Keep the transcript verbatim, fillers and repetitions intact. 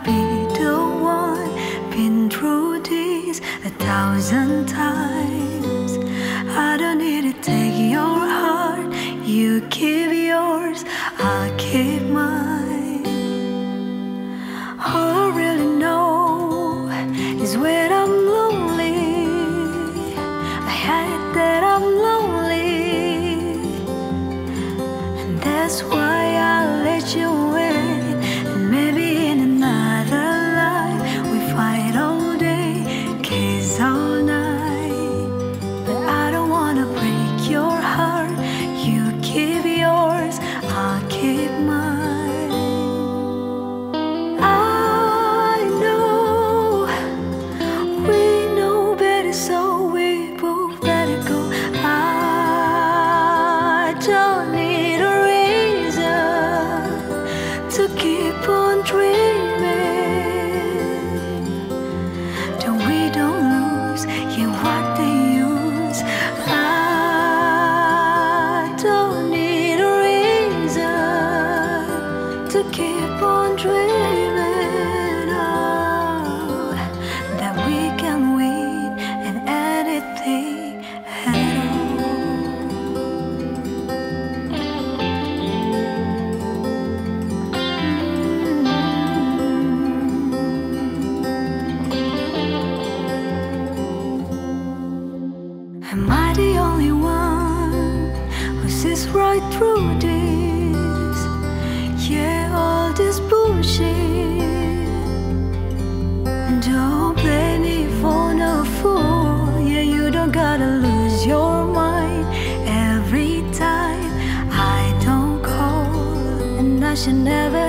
be the one. Been through this a thousand times. I don't need to take your heart. You keep yours, I'll keep mine. All I really know is when I'm lonely, I hate that I'm lonely, and that's why I let you in. And maybe in another life we fight all day, kiss all night. But I don't wanna break your heart. You keep yours, I'll keep mine. I know, we know better, so we both let it go. I don't need a reason to keep on dreaming. That we don't lose, yeah, what they use. I don't need a reason to keep on dreaming. Oh, that we can win and anything at all. Am I the only one who sees right through this? Yeah, all this bullshit. Don't blame me for no fool. Yeah, you don't gotta lose your mind every time I don't call. And I should never